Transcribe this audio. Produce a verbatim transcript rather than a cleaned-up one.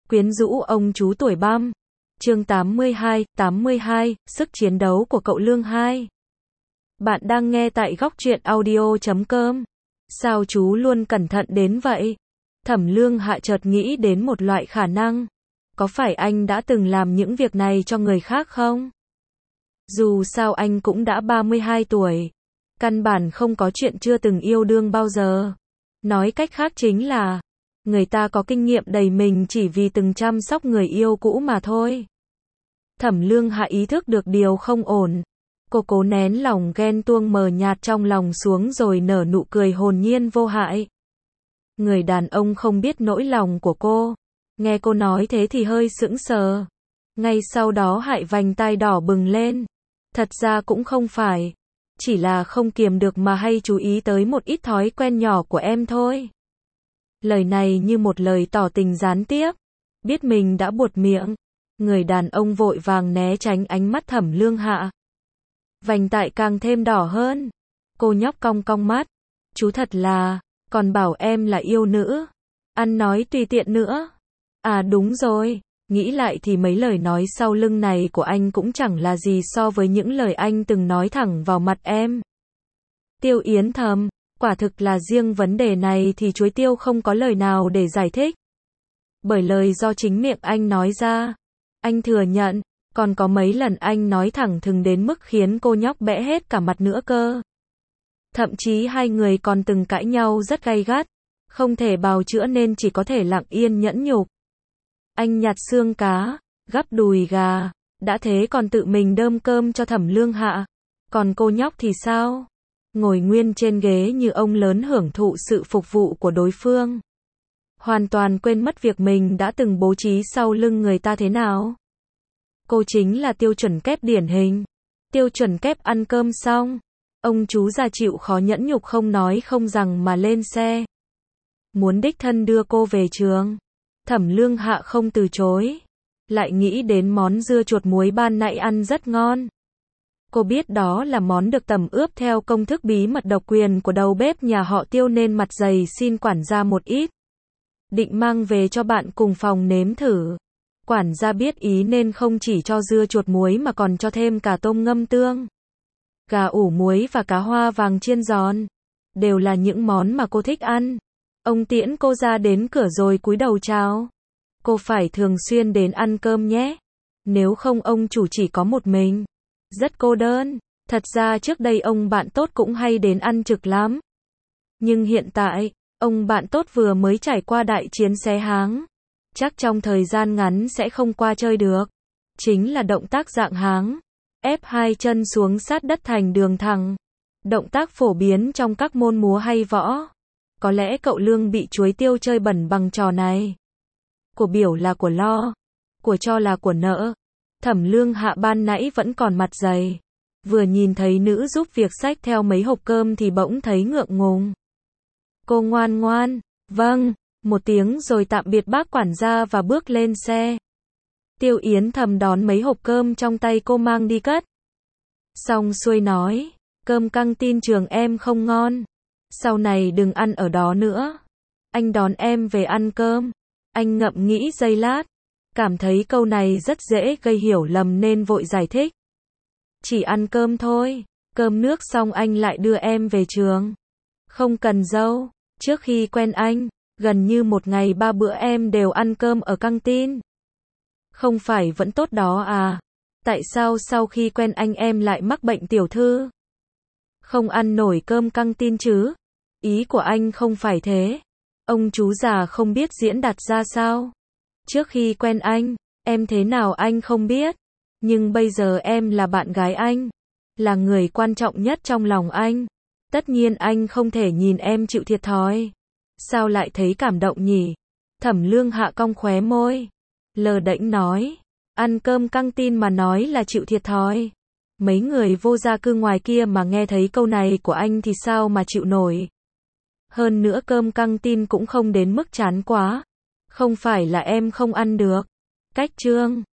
Quyến rũ ông chú tuổi băm. Chương tám mươi hai, tám mươi hai, sức chiến đấu của cậu Lương hai. Bạn đang nghe tại góc truyện audio chấm com. Sao chú luôn cẩn thận đến vậy? Thẩm Lương Hạ chợt nghĩ đến một loại khả năng. Có phải anh đã từng làm những việc này cho người khác không? Dù sao anh cũng đã ba mươi hai tuổi. Căn bản không có chuyện chưa từng yêu đương bao giờ. Nói cách khác chính là người ta có kinh nghiệm đầy mình chỉ vì từng chăm sóc người yêu cũ mà thôi. Thẩm Lương Hạ ý thức được điều không ổn. Cô cố nén lòng ghen tuông mờ nhạt trong lòng xuống rồi nở nụ cười hồn nhiên vô hại. Người đàn ông không biết nỗi lòng của cô. Nghe cô nói thế thì hơi sững sờ. Ngay sau đó Hại vành tai đỏ bừng lên. Thật ra cũng không phải. Chỉ là không kiềm được mà hay chú ý tới một ít thói quen nhỏ của em thôi. Lời này như một lời tỏ tình gián tiếp. Biết mình đã buột miệng. Người đàn ông vội vàng né tránh ánh mắt Thẩm Lương Hạ. Vành tai càng thêm đỏ hơn. Cô nhóc cong cong mắt. Chú thật là, còn bảo em là yêu nữ. Ăn nói tùy tiện nữa. À đúng rồi, nghĩ lại thì mấy lời nói sau lưng này của anh cũng chẳng là gì so với những lời anh từng nói thẳng vào mặt em. Tiêu Yến thầm, quả thực là riêng vấn đề này thì Chuối Tiêu không có lời nào để giải thích. Bởi lời do chính miệng anh nói ra. Anh thừa nhận, còn có mấy lần anh nói thẳng thừng đến mức khiến cô nhóc bẽ hết cả mặt nữa cơ. Thậm chí hai người còn từng cãi nhau rất gay gắt, không thể bào chữa nên chỉ có thể lặng yên nhẫn nhục. Anh nhặt xương cá, gắp đùi gà, đã thế còn tự mình đơm cơm cho Thẩm Lương Hạ. Còn cô nhóc thì sao? Ngồi nguyên trên ghế như ông lớn hưởng thụ sự phục vụ của đối phương. Hoàn toàn quên mất việc mình đã từng bố trí sau lưng người ta thế nào. Cô chính là tiêu chuẩn kép điển hình. Tiêu chuẩn kép ăn cơm xong. Ông chú già chịu khó nhẫn nhục không nói không rằng mà lên xe. Muốn đích thân đưa cô về trường. Thẩm Lương Hạ không từ chối. Lại nghĩ đến món dưa chuột muối ban nãy ăn rất ngon. Cô biết đó là món được tẩm ướp theo công thức bí mật độc quyền của đầu bếp nhà họ Tiêu nên mặt dày xin quản gia một ít. Định mang về cho bạn cùng phòng nếm thử. Quản gia biết ý nên không chỉ cho dưa chuột muối mà còn cho thêm cả tôm ngâm tương, gà ủ muối và cá hoa vàng chiên giòn. Đều là những món mà cô thích ăn. Ông tiễn cô ra đến cửa rồi cúi đầu chào. Cô phải thường xuyên đến ăn cơm nhé. Nếu không ông chủ chỉ có một mình. Rất cô đơn. Thật ra trước đây ông bạn tốt cũng hay đến ăn trực lắm. Nhưng hiện tại, ông bạn tốt vừa mới trải qua đại chiến xé háng. Chắc trong thời gian ngắn sẽ không qua chơi được. Chính là động tác dạng háng. Ép hai chân xuống sát đất thành đường thẳng. Động tác phổ biến trong các môn múa hay võ. Có lẽ cậu Lương bị Chuối Tiêu chơi bẩn bằng trò này. Của biểu là của lo. Của cho là của nợ. Thẩm Lương Hạ ban nãy vẫn còn mặt dày. Vừa nhìn thấy nữ giúp việc xách theo mấy hộp cơm thì bỗng thấy ngượng ngùng. Cô ngoan ngoan. Vâng. Một tiếng rồi tạm biệt bác quản gia và bước lên xe. Tiêu Yến thầm đón mấy hộp cơm trong tay cô mang đi cất. Xong xuôi nói, cơm căng tin trường em không ngon. Sau này đừng ăn ở đó nữa. Anh đón em về ăn cơm. Anh ngậm nghĩ giây lát. Cảm thấy câu này rất dễ gây hiểu lầm nên vội giải thích. Chỉ ăn cơm thôi. Cơm nước xong anh lại đưa em về trường. Không cần dâu. Trước khi quen anh, gần như một ngày ba bữa em đều ăn cơm ở căng tin. Không phải vẫn tốt đó à? Tại sao sau khi quen anh em lại mắc bệnh tiểu thư? Không ăn nổi cơm căng tin chứ? Ý của anh không phải thế. Ông chú già không biết diễn đạt ra sao. Trước khi quen anh, em thế nào anh không biết. Nhưng bây giờ em là bạn gái anh. Là người quan trọng nhất trong lòng anh. Tất nhiên anh không thể nhìn em chịu thiệt thòi. Sao lại thấy cảm động nhỉ? Thẩm Lương Hạ cong khóe môi. Lờ đễnh nói. Ăn cơm căng tin mà nói là chịu thiệt thòi. Mấy người vô gia cư ngoài kia mà nghe thấy câu này của anh thì sao mà chịu nổi. Hơn nữa cơm căng tin cũng không đến mức chán quá. Không phải là em không ăn được. Cách chương.